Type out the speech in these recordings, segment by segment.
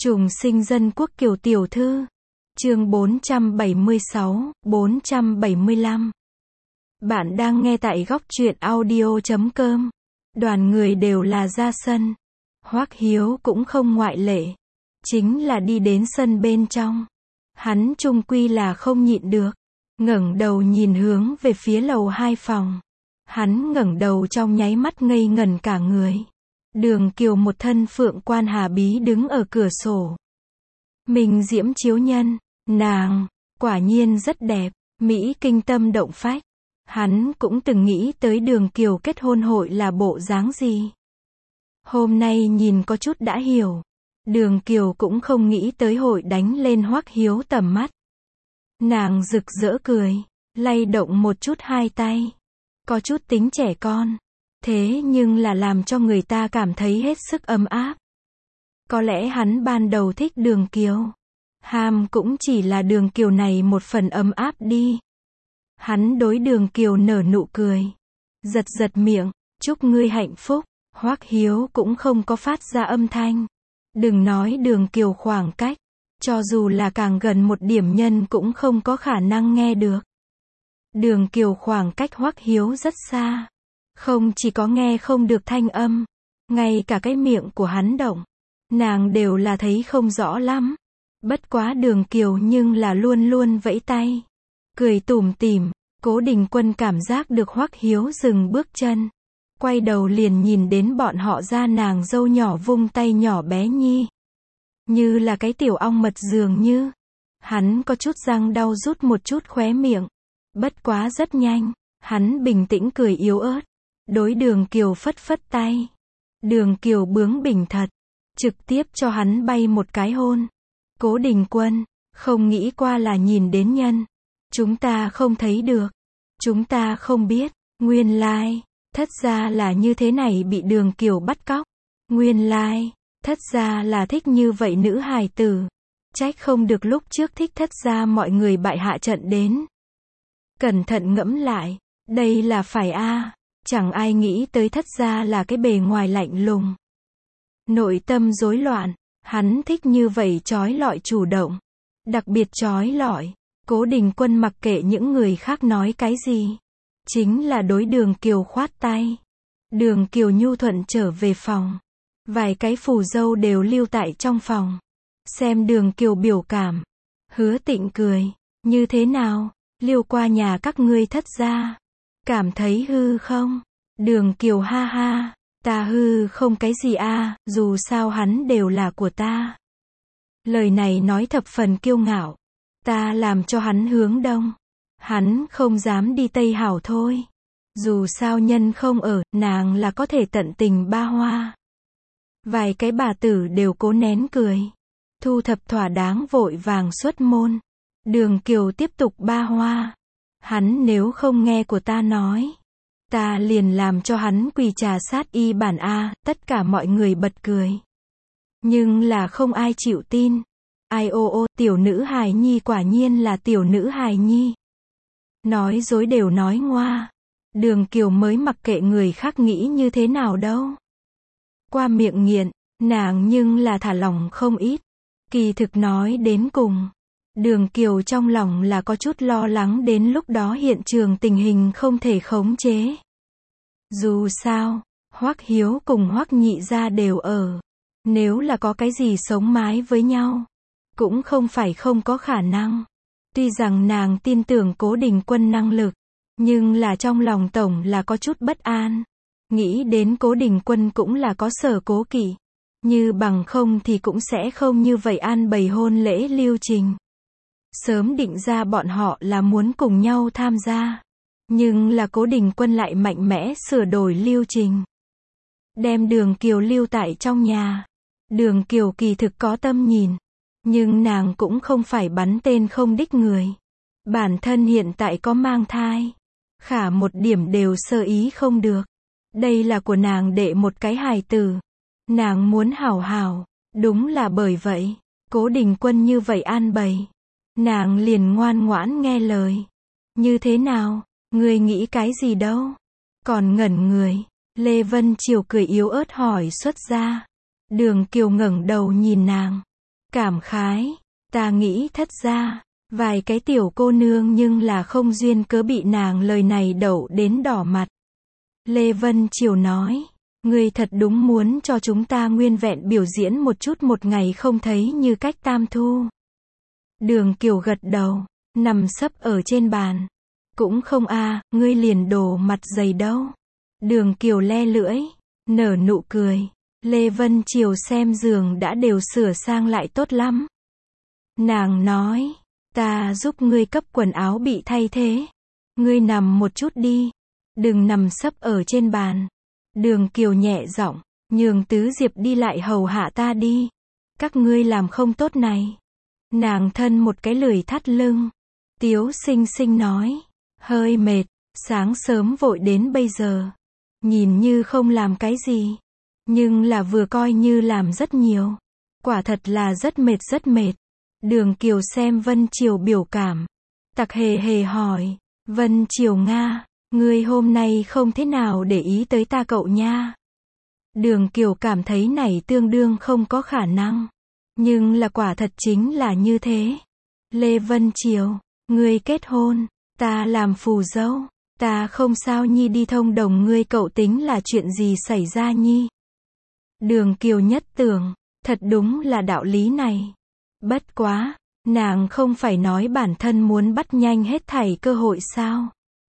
Trùng sinh dân quốc Kiều tiểu thư. Chương 476, 475. Bạn đang nghe tại góc truyện audio.com. Đoàn người đều là ra sân. Hoắc Hiếu cũng không ngoại lệ. Chính là đi đến sân bên trong. Hắn chung quy là không nhịn được. Ngẩng đầu nhìn hướng về phía lầu 2 phòng. Hắn ngẩng đầu trong nháy mắt ngây ngẩn cả người. Đường Kiều một thân phượng quan hà bí đứng ở cửa sổ. Mình diễm chiếu nhân, nàng, quả nhiên rất đẹp, mỹ kinh tâm động phách. Hắn cũng từng nghĩ tới Đường Kiều kết hôn hội là bộ dáng gì. Hôm nay nhìn có chút đã hiểu. Đường Kiều cũng không nghĩ tới hội đánh lên Hoắc Hiếu tầm mắt. Nàng rực rỡ cười, lay động một chút hai tay. Có chút tính trẻ con. Thế nhưng là làm cho người ta cảm thấy hết sức ấm áp. Có lẽ hắn ban đầu thích Đường Kiều. Ham cũng chỉ là Đường Kiều này một phần ấm áp đi. Hắn đối Đường Kiều nở nụ cười. Giật giật miệng, chúc ngươi hạnh phúc. Hoắc Hiếu cũng không có phát ra âm thanh. Đừng nói Đường Kiều khoảng cách. Cho dù là càng gần một điểm nhân cũng không có khả năng nghe được. Đường Kiều khoảng cách Hoắc Hiếu rất xa. Không chỉ có nghe không được thanh âm, ngay cả cái miệng của hắn động, nàng đều là thấy không rõ lắm. Bất quá Đường Kiều nhưng là luôn luôn vẫy tay, cười tủm tỉm. Cố Đình Quân cảm giác được Hoắc Hiếu dừng bước chân, quay đầu liền nhìn đến bọn họ ra nàng dâu nhỏ vung tay nhỏ bé nhi, như là cái tiểu ong mật dường như. Hắn có chút răng đau rút một chút khóe miệng, bất quá rất nhanh, hắn bình tĩnh cười yếu ớt. Đối Đường Kiều phất phất tay. Đường Kiều bướng bỉnh thật. Trực tiếp cho hắn bay một cái hôn. Cố Đình Quân, không nghĩ qua là nhìn đến nhân. Chúng ta không thấy được. Chúng ta không biết. Nguyên lai, thất ra là như thế này bị Đường Kiều bắt cóc. Nguyên lai, thất ra là thích như vậy nữ hài tử. Trách không được lúc trước thích thất ra mọi người bại hạ trận đến. Cẩn thận ngẫm lại. Đây là phải a. Chẳng ai nghĩ tới thất ra là cái bề ngoài lạnh lùng. Nội tâm rối loạn, hắn thích như vậy trói lọi chủ động. Đặc biệt trói lọi, Cố Đình Quân mặc kệ những người khác nói cái gì. Chính là đối Đường Kiều khoát tay. Đường Kiều nhu thuận trở về phòng. Vài cái phù dâu đều lưu tại trong phòng. Xem Đường Kiều biểu cảm. Hứa Tịnh cười, như thế nào, lưu qua nhà các ngươi thất ra. Cảm thấy hư không? Đường Kiều ha ha, ta hư không cái gì a, dù sao hắn đều là của ta. Lời này nói thập phần kiêu ngạo. Ta làm cho hắn hướng đông. Hắn không dám đi tây hảo thôi. Dù sao nhân không ở, nàng là có thể tận tình ba hoa. Vài cái bà tử đều cố nén cười. Thu thập thỏa đáng vội vàng xuất môn. Đường Kiều tiếp tục ba hoa. Hắn nếu không nghe của ta nói, ta liền làm cho hắn quỳ trà sát y bản a. Tất cả mọi người bật cười. Nhưng là không ai chịu tin. Ai ô, tiểu nữ hài nhi quả nhiên là tiểu nữ hài nhi. Nói dối đều nói ngoa. Đường Kiều mới mặc kệ người khác nghĩ như thế nào đâu. Qua miệng nghiện, nàng nhưng là thả lỏng không ít. Kỳ thực nói đến cùng, Đường Kiều trong lòng là có chút lo lắng đến lúc đó hiện trường tình hình không thể khống chế. Dù sao, Hoắc Hiếu cùng Hoắc Nhị gia đều ở. Nếu là có cái gì sống mái với nhau, cũng không phải không có khả năng. Tuy rằng nàng tin tưởng Cố Đình Quân năng lực, nhưng là trong lòng tổng là có chút bất an. Nghĩ đến Cố Đình Quân cũng là có sở cố kỵ. Như bằng không thì cũng sẽ không như vậy an bày hôn lễ lưu trình. Sớm định ra bọn họ là muốn cùng nhau tham gia. Nhưng là Cố Đình Quân lại mạnh mẽ sửa đổi lưu trình. Đem Đường Kiều lưu tại trong nhà. Đường Kiều kỳ thực có tâm nhìn. Nhưng nàng cũng không phải bắn tên không đích người. Bản thân hiện tại có mang thai. Khả một điểm đều sơ ý không được. Đây là của nàng đệ một cái hài tử. Nàng muốn hảo hảo. Đúng là bởi vậy, Cố Đình Quân như vậy an bày. Nàng liền ngoan ngoãn nghe lời. Như thế nào? Ngươi nghĩ cái gì đâu? Còn ngẩn người. Lê Vân Triều cười yếu ớt hỏi xuất ra. Đường Kiều ngẩng đầu nhìn nàng. cảm khái. Ta nghĩ thất ra, vài cái tiểu cô nương nhưng là không duyên cớ bị nàng lời này đậu đến đỏ mặt. Lê Vân Triều nói, ngươi thật đúng muốn cho chúng ta nguyên vẹn biểu diễn một chút một ngày không thấy như cách tam thu. Đường Kiều gật đầu, nằm sấp ở trên bàn. Cũng không a, ngươi liền đổ mặt dày đâu. Đường Kiều le lưỡi, nở nụ cười. Lê Vân Triều xem giường đã đều sửa sang lại tốt lắm. Nàng nói, ta giúp ngươi cấp quần áo bị thay thế. Ngươi nằm một chút đi. Đừng nằm sấp ở trên bàn. Đường Kiều nhẹ giọng, nhường Tứ Diệp đi lại hầu hạ ta đi. Các ngươi làm không tốt này. Nàng thân một cái lười thắt lưng. Tiếu Sinh Sinh nói, hơi mệt, sáng sớm vội đến bây giờ. Nhìn như không làm cái gì. Nhưng là vừa coi như làm rất nhiều. Quả thật là rất mệt rất mệt. Đường Kiều xem Vân Triều biểu cảm. Tặc hề hề hỏi, Vân Triều Nga, ngươi hôm nay không thế nào để ý tới ta cậu nha. Đường Kiều cảm thấy này tương đương không có khả năng. Nhưng là quả thật chính là như thế. Lê Vân Triều, ngươi kết hôn, ta làm phù dâu, ta không sao nhi đi thông đồng ngươi cậu tính là chuyện gì xảy ra nhi. Đường Kiều nhất tưởng, thật đúng là đạo lý này. Bất quá, nàng không phải nói bản thân muốn bắt nhanh hết thảy cơ hội sao?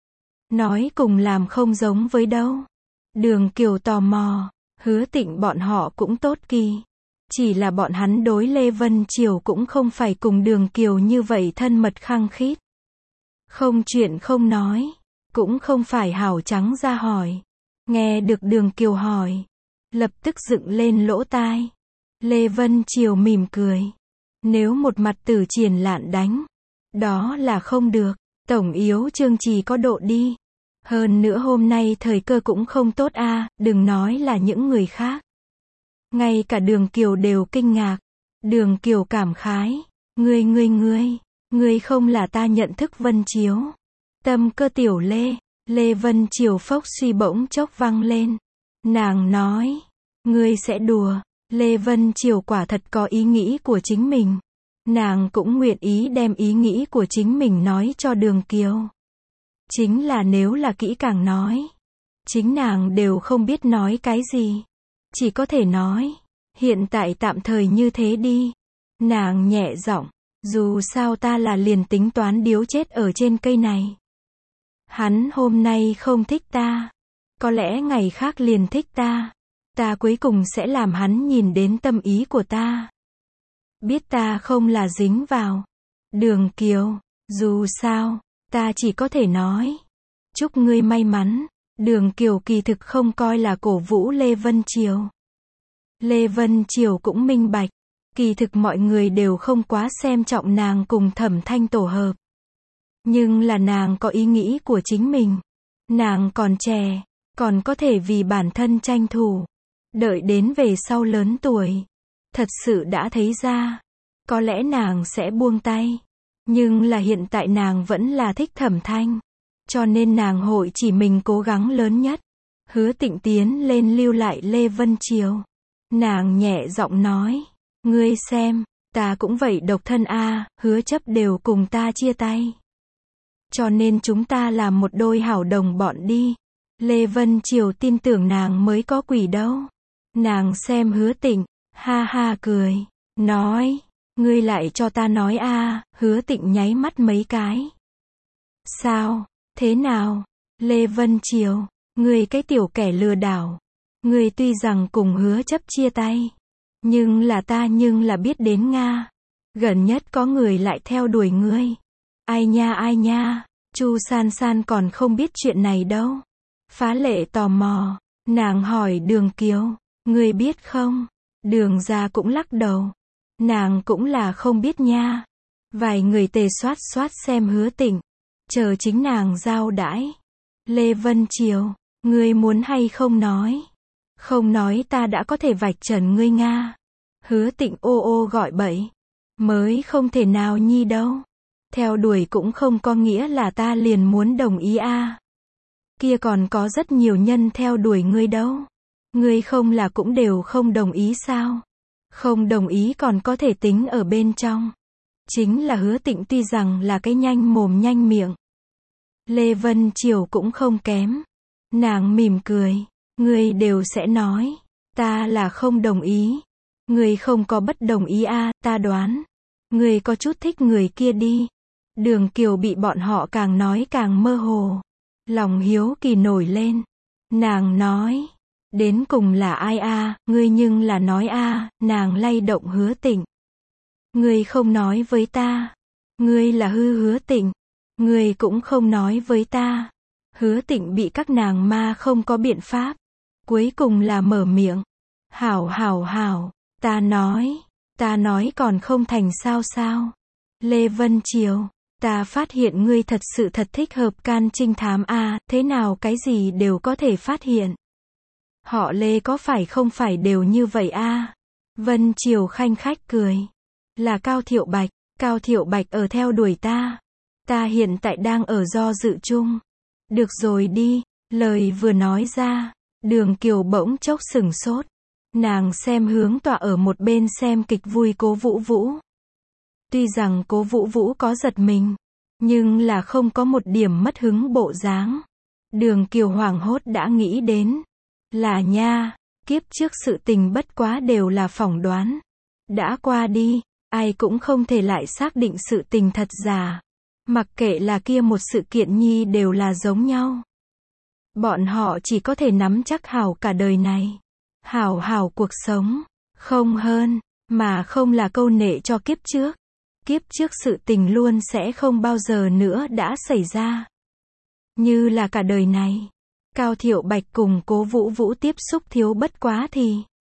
Nói cùng làm không giống với đâu. Đường Kiều tò mò, Hứa Tịnh bọn họ cũng tốt kỳ. Chỉ là bọn hắn đối Lê Vân Triều cũng không phải cùng Đường Kiều như vậy thân mật khăng khít. Không chuyện không nói, cũng không phải hảo trắng ra hỏi. Nghe được Đường Kiều hỏi, lập tức dựng lên lỗ tai. Lê Vân Triều mỉm cười. Nếu một mặt Tử Triển lạn đánh, đó là không được. Tổng yếu chương trì có độ đi. Hơn nữa hôm nay thời cơ cũng không tốt a, đừng nói là những người khác. Ngay cả Đường Kiều đều kinh ngạc. Đường Kiều cảm khái. Ngươi không là ta nhận thức Vân Chiếu. Tâm cơ tiểu Lê. Lê Vân Triều phốc suy bỗng chốc vang lên. Nàng nói, ngươi sẽ đùa. Lê Vân Triều quả thật có ý nghĩ của chính mình. Nàng cũng nguyện ý đem ý nghĩ của chính mình nói cho Đường Kiều. Chính là nếu là kỹ càng nói, chính nàng đều không biết nói cái gì. Chỉ có thể nói, hiện tại tạm thời như thế đi. Nàng nhẹ giọng, dù sao ta là liền tính toán điếu chết ở trên cây này. Hắn hôm nay không thích ta, có lẽ ngày khác liền thích ta. Ta cuối cùng sẽ làm hắn nhìn đến tâm ý của ta. Biết ta không là dính vào. Đường Kiều, dù sao, ta chỉ có thể nói. Chúc ngươi may mắn. Đường Kiều kỳ thực không coi là cổ vũ Lê Vân Triều. Lê Vân Triều cũng minh bạch. Kỳ thực mọi người đều không quá xem trọng nàng cùng Thẩm Thanh tổ hợp. Nhưng là nàng có ý nghĩ của chính mình. Nàng còn trẻ, còn có thể vì bản thân tranh thủ. Đợi đến về sau lớn tuổi, thật sự đã thấy ra, có lẽ nàng sẽ buông tay. Nhưng là hiện tại nàng vẫn là thích Thẩm Thanh. Cho nên nàng hội chỉ mình cố gắng lớn nhất. Hứa Tịnh tiến lên lưu lại Lê Vân Triều. Nàng nhẹ giọng nói, ngươi xem, ta cũng vậy độc thân a, Hứa Chấp đều cùng ta chia tay. Cho nên chúng ta làm một đôi hảo đồng bọn đi. Lê Vân Triều tin tưởng nàng mới có quỷ đâu. Nàng xem Hứa Tịnh, ha ha cười, nói, ngươi lại cho ta nói a. Hứa Tịnh nháy mắt mấy cái. Sao, thế nào? Lê Vân Triều, ngươi cái tiểu kẻ lừa đảo. Ngươi tuy rằng cùng Hứa Chấp chia tay, nhưng là biết đến Nga. Gần nhất có người lại theo đuổi ngươi. Ai nha, Chu San San còn không biết chuyện này đâu. Phá Lệ tò mò, nàng hỏi Đường Kiều, ngươi biết không? Đường gia cũng lắc đầu. Nàng cũng là không biết nha. Vài người tề soát xem Hứa Tịnh, chờ chính nàng giao đãi. Lê Vân Triều, ngươi muốn hay không nói? Không nói ta đã có thể vạch trần ngươi Nga. Hứa Tịnh ô gọi bậy. Mới không thể nào nhi đâu. Theo đuổi cũng không có nghĩa là ta liền muốn đồng ý a. Kia còn có rất nhiều nhân theo đuổi ngươi đâu. Ngươi không là cũng đều không đồng ý sao? Không đồng ý còn có thể tính ở bên trong. Chính là Hứa Tịnh tuy rằng là cái nhanh mồm nhanh miệng. Lê Vân Triều cũng không kém. Nàng mỉm cười. Ngươi đều sẽ nói. Ta là không đồng ý. Ngươi không có bất đồng ý a, ta đoán. Ngươi có chút thích người kia đi. Đường Kiều bị bọn họ càng nói càng mơ hồ. Lòng hiếu kỳ nổi lên. Nàng nói. Đến cùng là ai a, ngươi nhưng là nói a, nàng lay động Hứa Tịnh. Ngươi không nói với ta. Ngươi là Hứa Tịnh. Ngươi cũng không nói với ta. Hứa Tịnh bị các nàng ma không có biện pháp. Cuối cùng là mở miệng. Hảo, ta nói còn không thành sao sao. Lê Vân Triều, ta phát hiện ngươi thật sự thật thích hợp can trinh thám a, thế nào cái gì đều có thể phát hiện. Họ Lê có phải không phải đều như vậy a? Vân Triều khanh khách cười. Là Cao Thiệu Bạch ở theo đuổi ta. Ta hiện tại đang ở do dự chung. Được rồi đi, lời vừa nói ra, Đường Kiều bỗng chốc sửng sốt. Nàng xem hướng tọa ở một bên xem kịch vui Cố Vũ Vũ. Tuy rằng Cố Vũ Vũ có giật mình, nhưng là không có một điểm mất hứng bộ dáng. Đường Kiều hoảng hốt đã nghĩ đến. Là nha, kiếp trước sự tình bất quá đều là phỏng đoán. Đã qua đi, ai cũng không thể lại xác định sự tình thật giả. Mặc kệ là kia một sự kiện nhi đều là giống nhau. Bọn họ chỉ có thể nắm chắc hảo cả đời này. Hảo cuộc sống. Không hơn, mà không là câu nệ cho kiếp trước. Kiếp trước sự tình luôn sẽ không bao giờ nữa đã xảy ra. Như là cả đời này. Cao Thiệu Bạch cùng Cố Vũ Vũ tiếp xúc thiếu bất quá thì.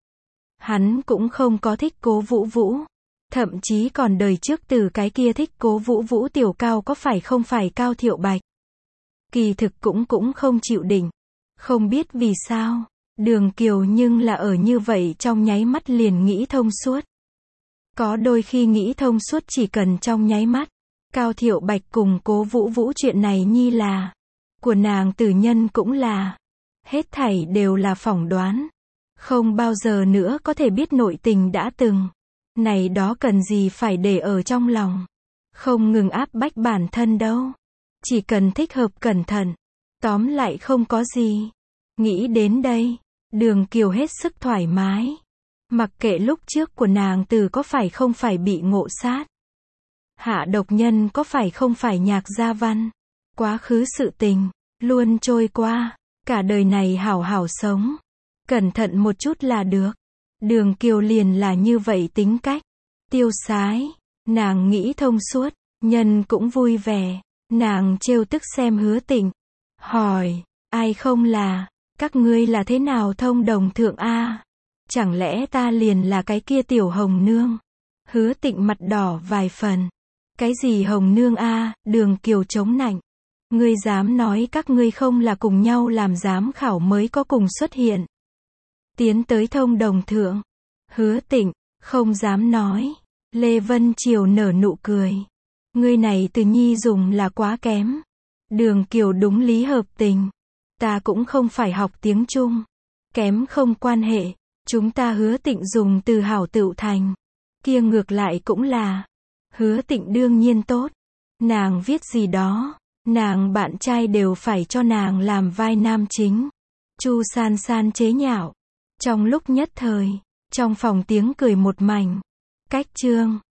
Hắn cũng không có thích Cố Vũ Vũ. Thậm chí còn đời trước từ cái kia thích Cố Vũ Vũ tiểu cao có phải không phải Cao Thiệu Bạch. Kỳ thực cũng không chịu định. Không biết vì sao, Đường Kiều nhưng là ở như vậy trong nháy mắt liền nghĩ thông suốt. Có đôi khi nghĩ thông suốt chỉ cần trong nháy mắt. Cao Thiệu Bạch cùng Cố Vũ Vũ chuyện này nhi là của nàng tử nhân cũng là. Hết thảy đều là phỏng đoán. Không bao giờ nữa có thể biết nội tình đã từng. Này đó cần gì phải để ở trong lòng. Không ngừng áp bách bản thân đâu. Chỉ cần thích hợp cẩn thận. Tóm lại không có gì. Nghĩ đến đây, Đường Kiều hết sức thoải mái. Mặc kệ lúc trước của nàng từ có phải không phải bị ngộ sát. Hạ độc nhân có phải không phải Nhạc Gia Văn. Quá khứ sự tình, luôn trôi qua. Cả đời này hảo sống. Cẩn thận một chút là được. Đường Kiều liền là như vậy tính cách. Tiêu sái. Nàng nghĩ thông suốt. Nhân cũng vui vẻ. Nàng trêu tức xem Hứa Tịnh. Hỏi. Ai không là. Các ngươi là thế nào thông đồng thượng a? Chẳng lẽ ta liền là cái kia tiểu hồng nương? Hứa Tịnh mặt đỏ vài phần. Cái gì hồng nương a? Đường Kiều chống nạnh. Ngươi dám nói các ngươi không là cùng nhau làm giám khảo mới có cùng xuất hiện. Tiến tới thông đồng thượng. Hứa Tịnh, không dám nói. Lê Vân Triều nở nụ cười. Ngươi này từ nhi dùng là quá kém. Đường Kiều đúng lý hợp tình. Ta cũng không phải học tiếng Trung. Kém không quan hệ. Chúng ta Hứa Tịnh dùng từ hảo tựu thành. Kia ngược lại cũng là. Hứa Tịnh đương nhiên tốt. Nàng viết gì đó. Nàng bạn trai đều phải cho nàng làm vai nam chính. Chu San San chế nhạo. Trong lúc nhất thời, trong phòng tiếng cười một mảnh. Cách chương